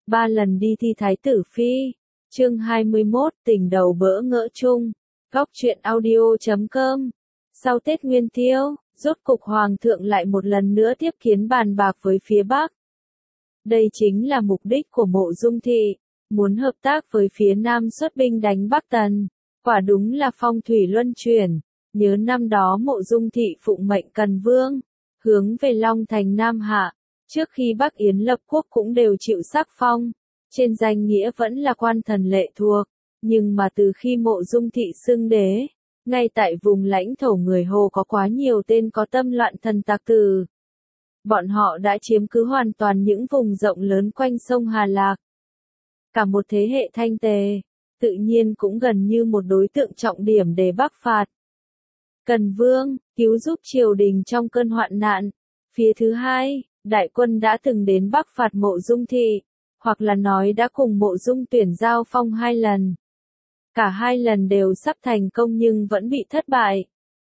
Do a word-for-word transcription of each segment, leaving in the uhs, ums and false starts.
ba lần đi thi thái tử phi. Chương hai mươi mốt, tình đầu bỡ ngỡ chung. Góc truyện audio chấm com. Sau Tết Nguyên Tiêu, rốt cục Hoàng thượng lại một lần nữa tiếp kiến bàn bạc với phía Bắc. Đây chính là mục đích của Mộ Dung Thị, muốn hợp tác với phía Nam xuất binh đánh Bắc Tần. Quả đúng là phong thủy luân chuyển, nhớ năm đó Mộ Dung Thị phụng mệnh Cần Vương, hướng về Long Thành Nam Hạ, trước khi Bắc Yến lập quốc cũng đều chịu sắc phong, trên danh nghĩa vẫn là quan thần lệ thuộc, nhưng mà từ khi Mộ Dung Thị xưng đế, ngay tại vùng lãnh thổ người Hồ có quá nhiều tên có tâm loạn thần tặc tử. Bọn họ đã chiếm cứ hoàn toàn những vùng rộng lớn quanh sông Hà Lạc. Cả một thế hệ Thanh Tề, tự nhiên cũng gần như một đối tượng trọng điểm để bắc phạt. Cần Vương, cứu giúp triều đình trong cơn hoạn nạn. Phía thứ hai, đại quân đã từng đến bắc phạt Mộ Dung Thị, hoặc là nói đã cùng Mộ Dung Tuyển giao phong hai lần. Cả hai lần đều sắp thành công nhưng vẫn bị thất bại.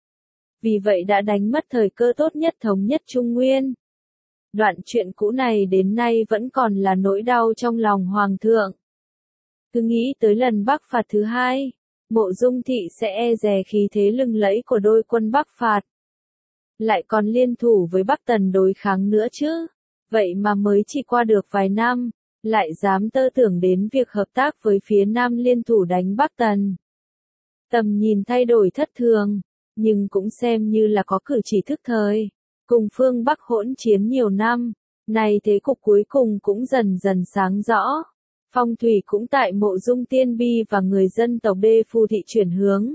Vì vậy đã đánh mất thời cơ tốt nhất thống nhất Trung Nguyên. Đoạn chuyện cũ này đến nay vẫn còn là nỗi đau trong lòng Hoàng thượng. Cứ nghĩ tới lần bắc phạt thứ hai, Mộ Dung Thị sẽ e dè khí thế lừng lẫy của đôi quân bắc phạt. Lại còn liên thủ với Bắc Tần đối kháng nữa chứ. Vậy mà mới chỉ qua được vài năm, lại dám tơ tưởng đến việc hợp tác với phía Nam liên thủ đánh Bắc Tần. Tầm nhìn thay đổi thất thường, nhưng cũng xem như là có cử chỉ thức thời. Cùng phương Bắc hỗn chiến nhiều năm, nay thế cục cuối cùng cũng dần dần sáng rõ. Phong thủy cũng tại Mộ Dung Tiên Bi và người dân tộc Đê Phu Thị chuyển hướng.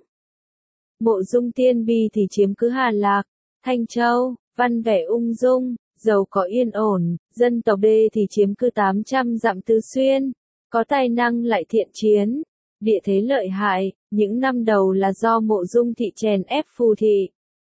Mộ Dung Tiên Bi thì chiếm cứ Hà Lạc, Thanh Châu, văn vẻ ung dung, giàu có yên ổn, dân tộc Đê thì chiếm cứ tám trăm dặm Tứ Xuyên, có tài năng lại thiện chiến, địa thế lợi hại, những năm đầu là do Mộ Dung Thị chèn ép Phù Thị.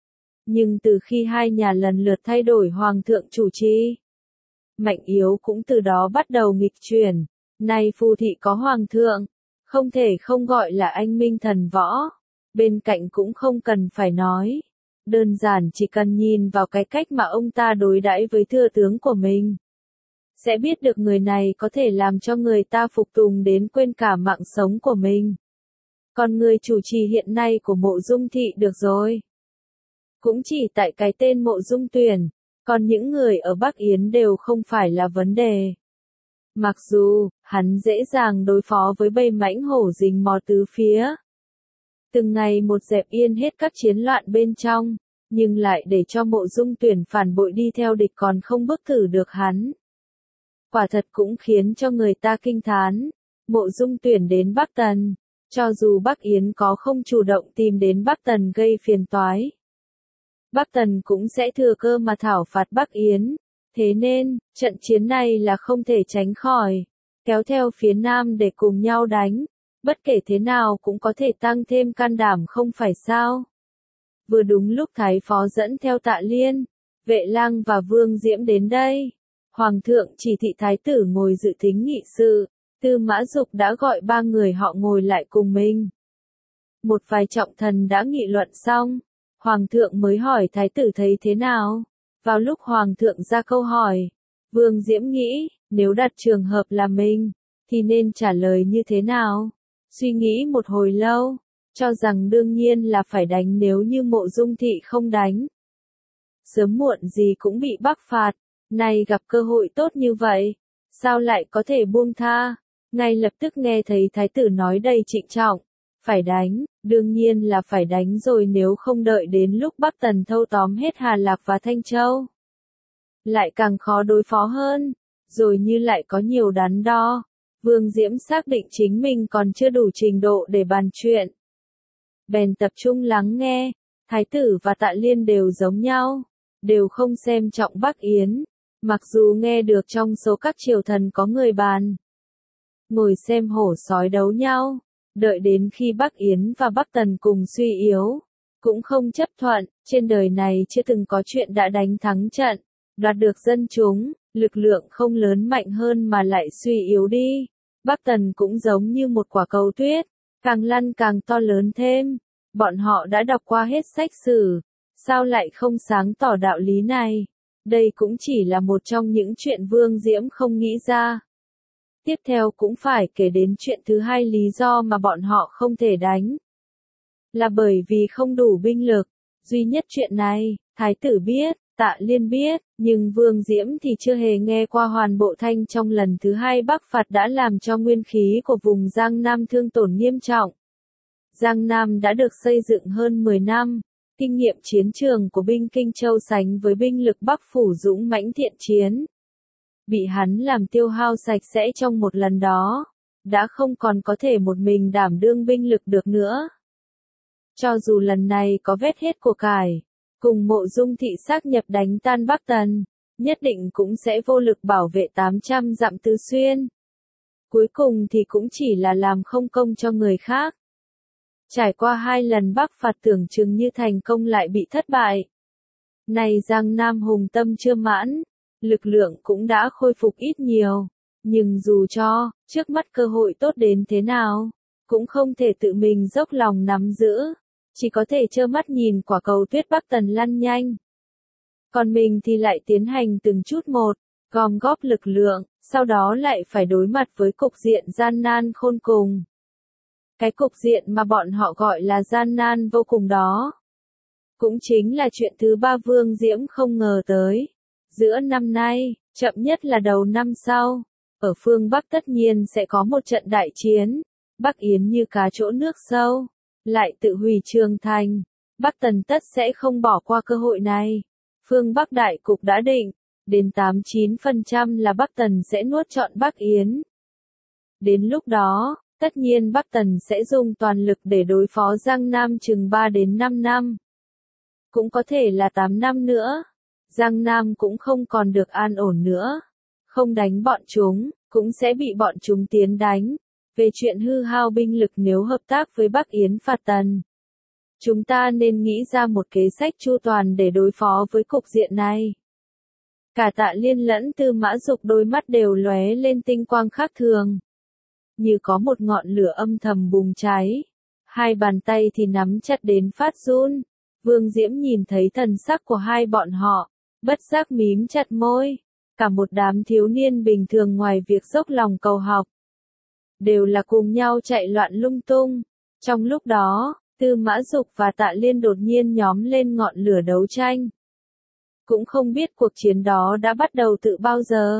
Nhưng từ khi hai nhà lần lượt thay đổi hoàng thượng chủ trì, mạnh yếu cũng từ đó bắt đầu nghịch chuyển. Nay Phù Thị có hoàng thượng, không thể không gọi là anh minh thần võ, bên cạnh cũng không cần phải nói. Đơn giản chỉ cần nhìn vào cái cách mà ông ta đối đãi với thừa tướng của mình, sẽ biết được người này có thể làm cho người ta phục tùng đến quên cả mạng sống của mình. Còn người chủ trì hiện nay của Mộ Dung Thị được rồi. Cũng chỉ tại cái tên Mộ Dung Tuyển, còn những người ở Bắc Yến đều không phải là vấn đề. Mặc dù, hắn dễ dàng đối phó với bầy mãnh hổ rình mò tứ phía. Từng ngày một dẹp yên hết các chiến loạn bên trong, nhưng lại để cho Mộ Dung Tuyển phản bội đi theo địch còn không bức tử được hắn. Quả thật cũng khiến cho người ta kinh thán. Mộ Dung Tuyển đến Bắc Tần, cho dù Bắc Yến có không chủ động tìm đến Bắc Tần gây phiền toái, Bắc Tần cũng sẽ thừa cơ mà thảo phạt Bắc Yến. Thế nên, trận chiến này là không thể tránh khỏi, kéo theo phía Nam để cùng nhau đánh, bất kể thế nào cũng có thể tăng thêm can đảm không phải sao. Vừa đúng lúc Thái Phó dẫn theo Tạ Liên, Vệ Lang và Vương Diễm đến đây, Hoàng thượng chỉ thị Thái tử ngồi dự thính nghị sự, Tư Mã Dục đã gọi ba người họ ngồi lại cùng mình. Một vài trọng thần đã nghị luận xong, Hoàng thượng mới hỏi Thái tử thấy thế nào. Vào lúc Hoàng thượng ra câu hỏi, Vương Diễm nghĩ, nếu đặt trường hợp là mình, thì nên trả lời như thế nào? Suy nghĩ một hồi lâu, cho rằng đương nhiên là phải đánh nếu như Mộ Dung Thị không đánh. Sớm muộn gì cũng bị bắc phạt, nay gặp cơ hội tốt như vậy, sao lại có thể buông tha? Ngay lập tức nghe thấy Thái tử nói đầy trịnh trọng, phải đánh, đương nhiên là phải đánh rồi nếu không đợi đến lúc Bắc Tần thâu tóm hết Hà Lạc và Thanh Châu. Lại càng khó đối phó hơn, rồi như lại có nhiều đắn đo. Vương Diễm xác định chính mình còn chưa đủ trình độ để bàn chuyện. Bèn tập trung lắng nghe, Thái tử và Tạ Liên đều giống nhau, đều không xem trọng Bắc Yến, mặc dù nghe được trong số các triều thần có người bàn. Ngồi xem hổ sói đấu nhau. Đợi đến khi Bắc Yến và Bắc Tần cùng suy yếu, cũng không chấp thuận, trên đời này chưa từng có chuyện đã đánh thắng trận, đoạt được dân chúng, lực lượng không lớn mạnh hơn mà lại suy yếu đi. Bắc Tần cũng giống như một quả cầu tuyết, càng lăn càng to lớn thêm. Bọn họ đã đọc qua hết sách sử, sao lại không sáng tỏ đạo lý này? Đây cũng chỉ là một trong những chuyện Vương Diễm không nghĩ ra. Tiếp theo cũng phải kể đến chuyện thứ hai, lý do mà bọn họ không thể đánh. Là bởi vì không đủ binh lực. Duy nhất chuyện này, Thái tử biết, Tạ Liên biết, nhưng Vương Diễm thì chưa hề nghe qua Hoàn Bộ Thanh trong lần thứ hai bắc phạt đã làm cho nguyên khí của vùng Giang Nam thương tổn nghiêm trọng. Giang Nam đã được xây dựng hơn mười năm, kinh nghiệm chiến trường của binh Kinh Châu sánh với binh lực Bắc Phủ dũng mãnh thiện chiến. Bị hắn làm tiêu hao sạch sẽ trong một lần đó, đã không còn có thể một mình đảm đương binh lực được nữa. Cho dù lần này có vét hết của cải, cùng Mộ Dung thị xác nhập đánh tan Bắc Tần, nhất định cũng sẽ vô lực bảo vệ tám trăm dặm Tứ Xuyên. Cuối cùng thì cũng chỉ là làm không công cho người khác. Trải qua hai lần bắc phạt tưởng chừng như thành công lại bị thất bại. Này Giang Nam hùng tâm chưa mãn, lực lượng cũng đã khôi phục ít nhiều, nhưng dù cho, trước mắt cơ hội tốt đến thế nào, cũng không thể tự mình dốc lòng nắm giữ, chỉ có thể trơ mắt nhìn quả cầu tuyết Bắc Tần lăn nhanh. Còn mình thì lại tiến hành từng chút một, gom góp lực lượng, sau đó lại phải đối mặt với cục diện gian nan khôn cùng. Cái cục diện mà bọn họ gọi là gian nan vô cùng đó. Cũng chính là chuyện thứ ba Vương Diễm không ngờ tới. Giữa năm nay, chậm nhất là đầu năm sau, ở phương Bắc tất nhiên sẽ có một trận đại chiến. Bắc Yến như cá chỗ nước sâu, lại tự hủy Trường Thành. Bắc Tần tất sẽ không bỏ qua cơ hội này. Phương Bắc đại cục đã định, đến tám mươi chín phần trăm là Bắc Tần sẽ nuốt trọn Bắc Yến. Đến lúc đó, tất nhiên Bắc Tần sẽ dùng toàn lực để đối phó Giang Nam chừng ba đến năm năm. Cũng có thể là tám năm nữa. Giang Nam cũng không còn được an ổn nữa. Không đánh bọn chúng, cũng sẽ bị bọn chúng tiến đánh. Về chuyện hư hao binh lực nếu hợp tác với Bắc Yến phạt Tần, chúng ta nên nghĩ ra một kế sách chu toàn để đối phó với cục diện này. Cả Tạ Liên lẫn Tư Mã Dục đôi mắt đều lóe lên tinh quang khác thường. Như có một ngọn lửa âm thầm bùng cháy. Hai bàn tay thì nắm chặt đến phát run. Vương Diễm nhìn thấy thần sắc của hai bọn họ, bất giác mím chặt môi. Cả một đám thiếu niên bình thường ngoài việc dốc lòng cầu học, đều là cùng nhau chạy loạn lung tung. Trong lúc đó, Tư Mã Dục và Tạ Liên đột nhiên nhóm lên ngọn lửa đấu tranh. Cũng không biết cuộc chiến đó đã bắt đầu từ bao giờ.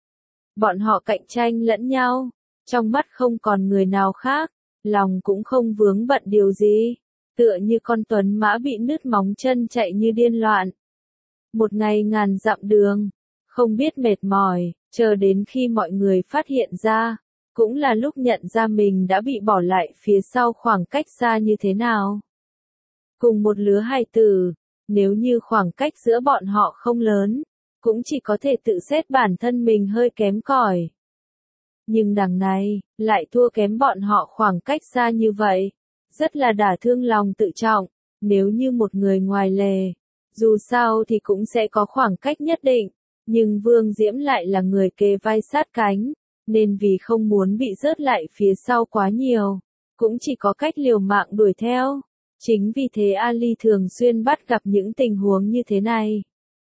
Bọn họ cạnh tranh lẫn nhau, trong mắt không còn người nào khác, lòng cũng không vướng bận điều gì, tựa như con tuấn mã bị nứt móng chân chạy như điên loạn. Một ngày ngàn dặm đường, không biết mệt mỏi, chờ đến khi mọi người phát hiện ra, cũng là lúc nhận ra mình đã bị bỏ lại phía sau khoảng cách xa như thế nào. Cùng một lứa hài tử, nếu như khoảng cách giữa bọn họ không lớn, cũng chỉ có thể tự xét bản thân mình hơi kém cỏi. Nhưng đằng này, lại thua kém bọn họ khoảng cách xa như vậy. Rất là đả thương lòng tự trọng, nếu như một người ngoài lề. Dù sao thì cũng sẽ có khoảng cách nhất định, nhưng Vương Diễm lại là người kề vai sát cánh, nên vì không muốn bị rớt lại phía sau quá nhiều, cũng chỉ có cách liều mạng đuổi theo. Chính vì thế Ali thường xuyên bắt gặp những tình huống như thế này.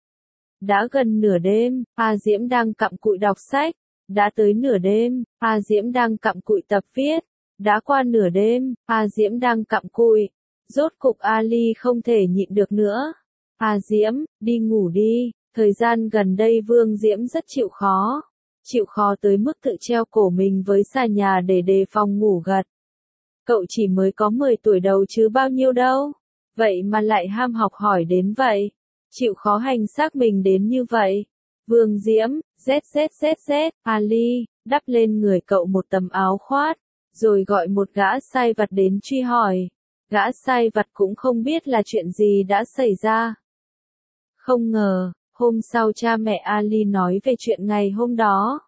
Đã gần nửa đêm, A Diễm đang cặm cụi đọc sách. Đã tới nửa đêm, A Diễm đang cặm cụi tập viết. Đã qua nửa đêm, A Diễm đang cặm cụi. Rốt cục Ali không thể nhịn được nữa. A Diễm, đi ngủ đi. Thời gian gần đây Vương Diễm rất chịu khó. Chịu khó tới mức tự treo cổ mình với xà nhà để đề phòng ngủ gật. Cậu chỉ mới có mười tuổi đầu chứ bao nhiêu đâu. Vậy mà lại ham học hỏi đến vậy. Chịu khó hành xác mình đến như vậy. Vương Diễm, zét zét zét zét, Ali, đắp lên người cậu một tấm áo khoác, rồi gọi một gã sai vặt đến truy hỏi. Gã sai vặt cũng không biết là chuyện gì đã xảy ra. Không ngờ, hôm sau cha mẹ Ali nói về chuyện ngày hôm đó.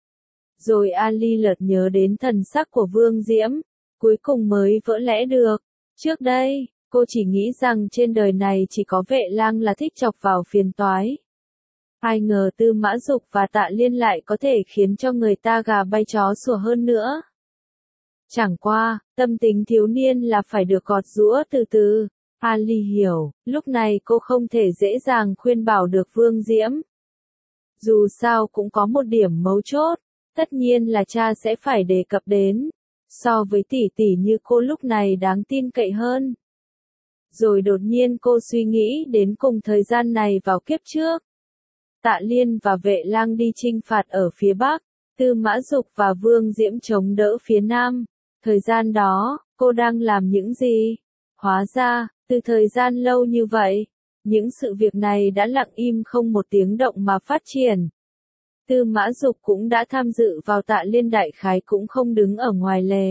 Rồi Ali lật nhớ đến thần sắc của Vương Diễm, cuối cùng mới vỡ lẽ được. Trước đây, cô chỉ nghĩ rằng trên đời này chỉ có Vệ Lang là thích chọc vào phiền toái. Ai ngờ Tư Mã Dục và Tạ Liên lại có thể khiến cho người ta gà bay chó sủa hơn nữa. Chẳng qua, tâm tính thiếu niên là phải được gọt giũa từ từ. Ali hiểu, lúc này cô không thể dễ dàng khuyên bảo được Vương Diễm. Dù sao cũng có một điểm mấu chốt, Tất nhiên là cha sẽ phải đề cập đến. So với tỷ tỷ như cô lúc này đáng tin cậy hơn. Rồi đột nhiên cô suy nghĩ đến cùng thời gian này vào kiếp trước. Tạ Liên và Vệ Lang đi chinh phạt ở phía Bắc, Tư Mã Dục và Vương Diễm chống đỡ phía Nam. Thời gian đó, cô đang làm những gì? Hóa ra, từ thời gian lâu như vậy, những sự việc này đã lặng im không một tiếng động mà phát triển. Tư Mã Dục cũng đã tham dự vào Tạ Liên đại khái cũng không đứng ở ngoài lề.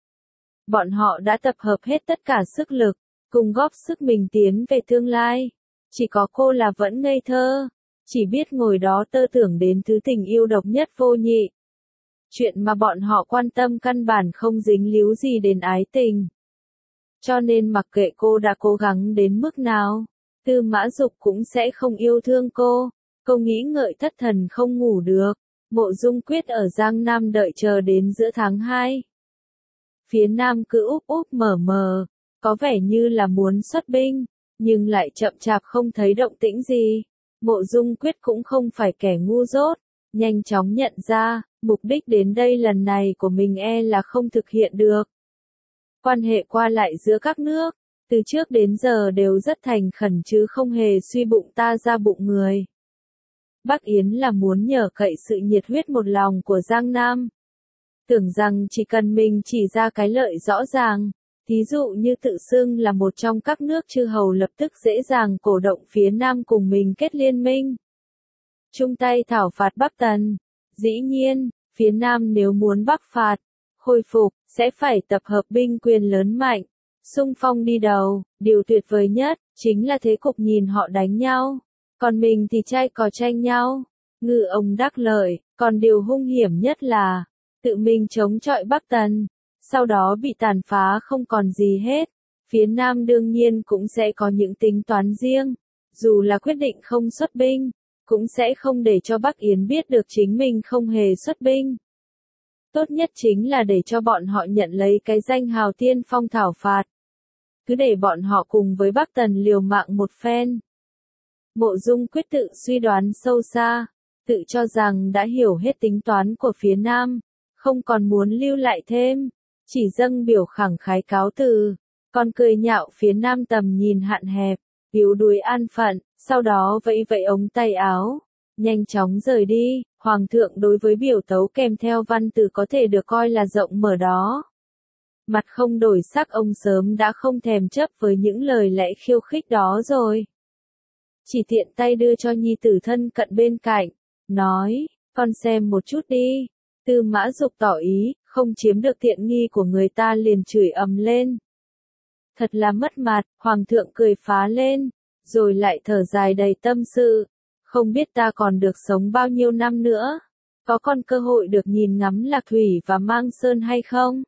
Bọn họ đã tập hợp hết tất cả sức lực, cùng góp sức mình tiến về tương lai. Chỉ có cô là vẫn ngây thơ, chỉ biết ngồi đó tơ tưởng đến thứ tình yêu độc nhất vô nhị. Chuyện mà bọn họ quan tâm căn bản không dính líu gì đến ái tình. Cho nên mặc kệ cô đã cố gắng đến mức nào, Tư Mã Dục cũng sẽ không yêu thương cô. Cô nghĩ ngợi thất thần không ngủ được. Mộ Dung Quyết ở Giang Nam đợi chờ đến giữa tháng hai. Phía Nam cứ úp úp mở mờ, có vẻ như là muốn xuất binh, nhưng lại chậm chạp không thấy động tĩnh gì. Mộ Dung Quyết cũng không phải kẻ ngu dốt, nhanh chóng nhận ra, mục đích đến đây lần này của mình e là không thực hiện được. Quan hệ qua lại giữa các nước, từ trước đến giờ đều rất thành khẩn chứ không hề suy bụng ta ra bụng người. Bắc Yến là muốn nhờ cậy sự nhiệt huyết một lòng của Giang Nam. Tưởng rằng chỉ cần mình chỉ ra cái lợi rõ ràng, thí dụ như tự xưng là một trong các nước chư hầu lập tức dễ dàng cổ động phía Nam cùng mình kết liên minh. Chung tay thảo phạt Bắc Tần. Dĩ nhiên, phía Nam nếu muốn bắc phạt, khôi phục, sẽ phải tập hợp binh quyền lớn mạnh, xung phong đi đầu. Điều tuyệt vời nhất, chính là thế cục nhìn họ đánh nhau. Còn mình thì trai cò tranh nhau, ngư ông đắc lợi, còn điều hung hiểm nhất là, tự mình chống chọi Bắc Tần, sau đó bị tàn phá không còn gì hết. Phía Nam đương nhiên cũng sẽ có những tính toán riêng, dù là quyết định không xuất binh, cũng sẽ không để cho Bắc Yến biết được chính mình không hề xuất binh. Tốt nhất chính là để cho bọn họ nhận lấy cái danh hào tiên phong thảo phạt. Cứ để bọn họ cùng với Bắc Tần liều mạng một phen. Mộ Dung Quyết tự suy đoán sâu xa, tự cho rằng đã hiểu hết tính toán của phía Nam, không còn muốn lưu lại thêm, chỉ dâng biểu khẳng khái cáo từ, còn cười nhạo phía Nam tầm nhìn hạn hẹp, yếu đuối an phận, sau đó vẫy vẫy ống tay áo, nhanh chóng rời đi. Hoàng thượng đối với biểu tấu kèm theo văn từ có thể được coi là rộng mở đó. Mặt không đổi sắc ông sớm đã không thèm chấp với những lời lẽ khiêu khích đó rồi. Chỉ tiện tay đưa cho nhi tử thân cận bên cạnh, nói, con xem một chút đi. Tư Mã Dục tỏ ý, không chiếm được tiện nghi của người ta liền chửi ầm lên. Thật là mất mặt, Hoàng thượng cười phá lên, rồi lại thở dài đầy tâm sự. Không biết ta còn được sống bao nhiêu năm nữa, có còn cơ hội được nhìn ngắm Lạc Thủy và Mang Sơn hay không?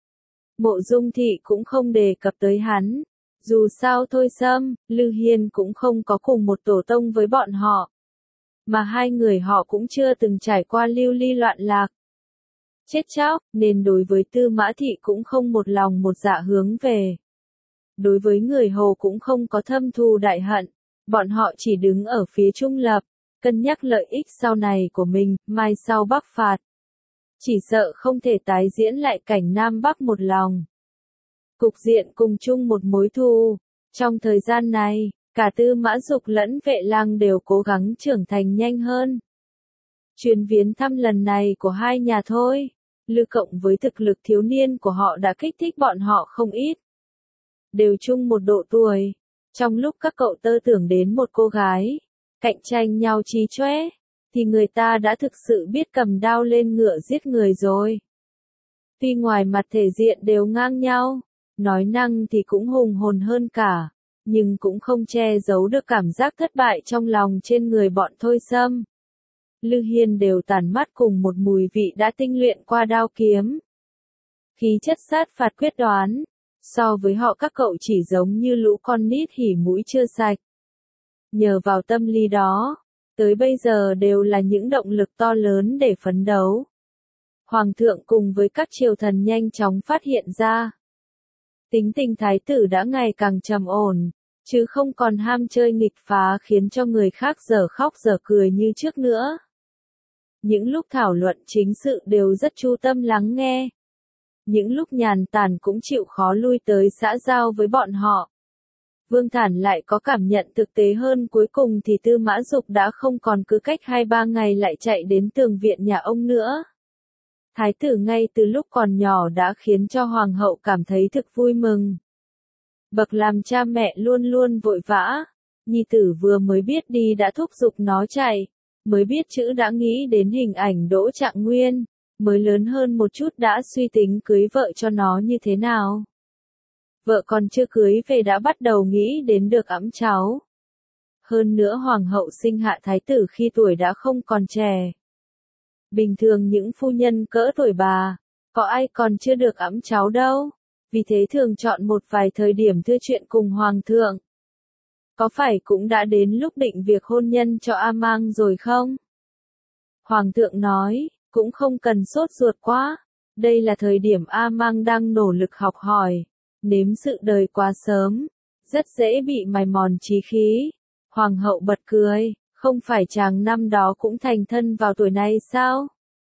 Mộ Dung Thị cũng không đề cập tới hắn. Dù sao Thôi Sâm, Lư Hiên cũng không có cùng một tổ tông với bọn họ. Mà hai người họ cũng chưa từng trải qua lưu ly loạn lạc. Chết chóc, nên đối với Tư Mã Thị cũng không một lòng một dạ hướng về. Đối với người Hồ cũng không có thâm thù đại hận. Bọn họ chỉ đứng ở phía trung lập, cân nhắc lợi ích sau này của mình, mai sau Bắc phạt. Chỉ sợ không thể tái diễn lại cảnh Nam Bắc một lòng. Cục diện cùng chung một mối thù. Trong thời gian này, cả Tư Mã Dục lẫn Vệ Lang đều cố gắng trưởng thành nhanh hơn. Chuyến viếng thăm lần này của hai nhà Thôi, Lư cộng với thực lực thiếu niên của họ đã kích thích bọn họ không ít. Đều chung một độ tuổi. Trong lúc các cậu tơ tưởng đến một cô gái, cạnh tranh nhau chí chóe, thì người ta đã thực sự biết cầm đao lên ngựa giết người rồi. Tuy ngoài mặt thể diện đều ngang nhau, nói năng thì cũng hùng hồn hơn cả, nhưng cũng không che giấu được cảm giác thất bại trong lòng trên người bọn Thôi Sâm. Lư Hiên đều tản mắt cùng một mùi vị đã tinh luyện qua đao kiếm. Khí chất sát phạt quyết đoán. So với họ các cậu chỉ giống như lũ con nít hỉ mũi chưa sạch. Nhờ vào tâm lý đó, tới bây giờ đều là những động lực to lớn để phấn đấu. Hoàng thượng cùng với các triều thần nhanh chóng phát hiện ra. Tính tình thái tử đã ngày càng trầm ổn, chứ không còn ham chơi nghịch phá khiến cho người khác dở khóc dở cười như trước nữa. Những lúc thảo luận chính sự đều rất chu tâm lắng nghe. Những lúc nhàn tản cũng chịu khó lui tới xã giao với bọn họ. Vương Thản lại có cảm nhận thực tế hơn, cuối cùng thì Tư Mã Dục đã không còn cứ cách hai ba ngày lại chạy đến tường viện nhà ông nữa. Thái tử ngay từ lúc còn nhỏ đã khiến cho hoàng hậu cảm thấy thực vui mừng. Bậc làm cha mẹ luôn luôn vội vã, nhi tử vừa mới biết đi đã thúc giục nó chạy, mới biết chữ đã nghĩ đến hình ảnh Đỗ Trạng Nguyên, mới lớn hơn một chút đã suy tính cưới vợ cho nó như thế nào. Vợ còn chưa cưới về đã bắt đầu nghĩ đến được ẵm cháu. Hơn nữa hoàng hậu sinh hạ thái tử khi tuổi đã không còn trẻ. Bình thường những phu nhân cỡ tuổi bà, có ai còn chưa được ẵm cháu đâu, vì thế thường chọn một vài thời điểm thưa chuyện cùng hoàng thượng. Có phải cũng đã đến lúc định việc hôn nhân cho A Mang rồi không? Hoàng thượng nói, cũng không cần sốt ruột quá, đây là thời điểm A Mang đang nỗ lực học hỏi, nếm sự đời quá sớm, rất dễ bị mài mòn trí khí. Hoàng hậu bật cười, không phải chàng năm đó cũng thành thân vào tuổi này sao?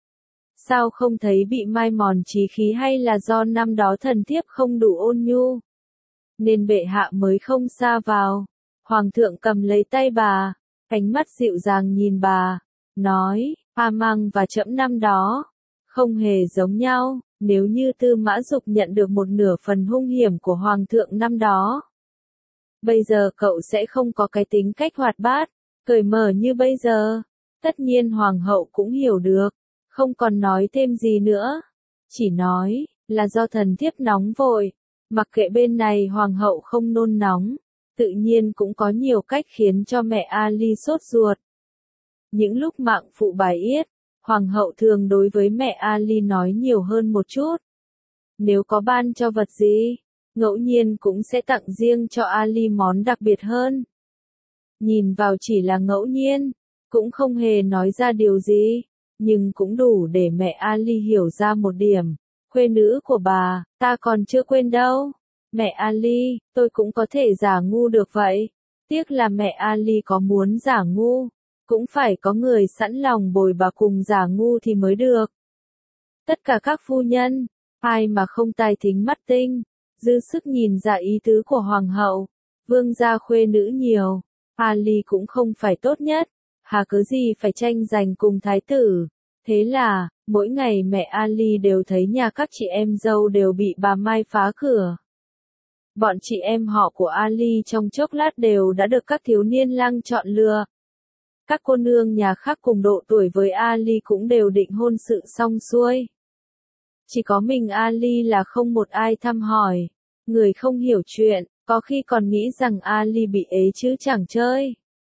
Sao không thấy bị mai mòn trí khí, hay là do năm đó thần thiếp không đủ ôn nhu, nên bệ hạ mới không sa vào? Hoàng thượng cầm lấy tay bà, ánh mắt dịu dàng nhìn bà, nói, A Mang và trẫm năm đó không hề giống nhau. Nếu như Tư Mã Dục nhận được một nửa phần hung hiểm của hoàng thượng năm đó, bây giờ cậu sẽ không có cái tính cách hoạt bát, cởi mở như bây giờ. Tất nhiên hoàng hậu cũng hiểu được, không còn nói thêm gì nữa, chỉ nói là do thần thiếp nóng vội. Mặc kệ bên này hoàng hậu không nôn nóng, tự nhiên cũng có nhiều cách khiến cho mẹ Ali sốt ruột. Những lúc mạng phụ bài yết, hoàng hậu thường đối với mẹ Ali nói nhiều hơn một chút. Nếu có ban cho vật gì, ngẫu nhiên cũng sẽ tặng riêng cho Ali món đặc biệt hơn. Nhìn vào chỉ là ngẫu nhiên, cũng không hề nói ra điều gì, nhưng cũng đủ để mẹ Ali hiểu ra một điểm. Khuê nữ của bà, ta còn chưa quên đâu. Mẹ Ali, tôi cũng có thể giả ngu được vậy. Tiếc là mẹ Ali có muốn giả ngu, cũng phải có người sẵn lòng bồi bà cùng giả ngu thì mới được. Tất cả các phu nhân, ai mà không tai thính mắt tinh, dư sức nhìn ra ý tứ của hoàng hậu. Vương gia khuê nữ nhiều, Ali cũng không phải tốt nhất, hà cớ gì phải tranh giành cùng thái tử. Thế là, mỗi ngày mẹ Ali đều thấy nhà các chị em dâu đều bị bà Mai phá cửa. Bọn chị em họ của Ali trong chốc lát đều đã được các thiếu niên lang chọn lựa. Các cô nương nhà khác cùng độ tuổi với Ali cũng đều định hôn sự xong xuôi. Chỉ có mình Ali là không một ai thăm hỏi. Người không hiểu chuyện, có khi còn nghĩ rằng Ali bị ế chứ chẳng chơi.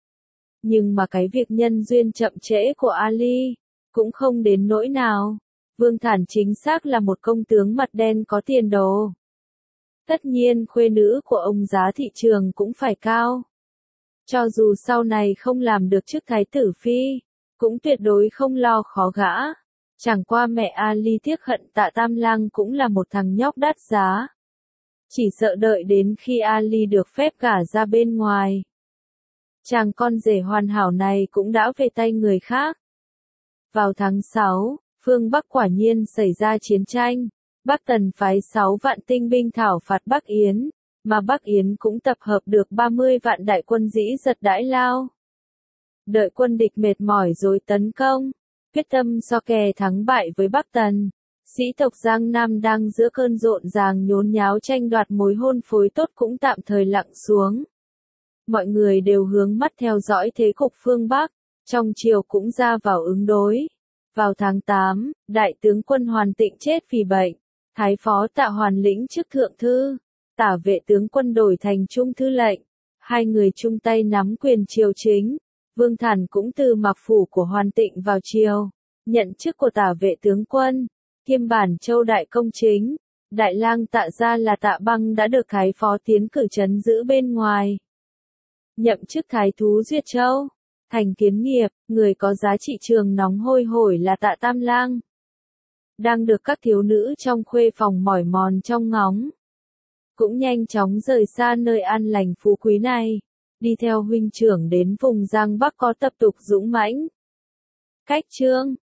Nhưng mà cái việc nhân duyên chậm trễ của Ali cũng không đến nỗi nào. Vương Thản chính xác là một công tướng mặt đen có tiền đồ. Tất nhiên khuê nữ của ông giá thị trường cũng phải cao. Cho dù sau này không làm được chức thái tử phi, cũng tuyệt đối không lo khó gã. Chẳng qua mẹ Ali tiếc hận Tạ Tam Lang cũng là một thằng nhóc đắt giá. Chỉ sợ đợi đến khi Ali được phép gả ra bên ngoài, chàng con rể hoàn hảo này cũng đã về tay người khác. Vào tháng sáu, phương Bắc quả nhiên xảy ra chiến tranh. Bắc Tần phái sáu vạn tinh binh thảo phạt Bắc Yến, mà Bắc Yến cũng tập hợp được ba mươi vạn đại quân dĩ giật đãi lao. Đợi quân địch mệt mỏi rồi tấn công, quyết tâm so kè thắng bại với Bắc Tần. Sĩ tộc Giang Nam đang giữa cơn rộn ràng nhốn nháo tranh đoạt mối hôn phối tốt cũng tạm thời lặng xuống. Mọi người đều hướng mắt theo dõi thế cục phương Bắc, trong triều cũng ra vào ứng đối. Vào tháng tám, đại tướng quân Hoàn Tịnh chết vì bệnh. Thái phó Tạ Hoàn lĩnh chức thượng thư, Tả vệ tướng quân đổi thành trung thư lệnh. Hai người chung tay nắm quyền triều chính. Vương Thản cũng từ Mạc phủ của Hoàn Tịnh vào triều, nhận chức của Tả vệ tướng quân, kiêm Bản Châu đại công chính. Đại lang Tạ gia là Tạ Băng đã được thái phó tiến cử trấn giữ bên ngoài. Nhậm chức thái thú Duyệt Châu, thành Kiến Nghiệp, người có giá trị trường nóng hôi hổi là Tạ Tam Lang. Đang được các thiếu nữ trong khuê phòng mỏi mòn trong ngóng. Cũng nhanh chóng rời xa nơi an lành phú quý này, đi theo huynh trưởng đến vùng Giang Bắc có tập tục dũng mãnh. Cách chương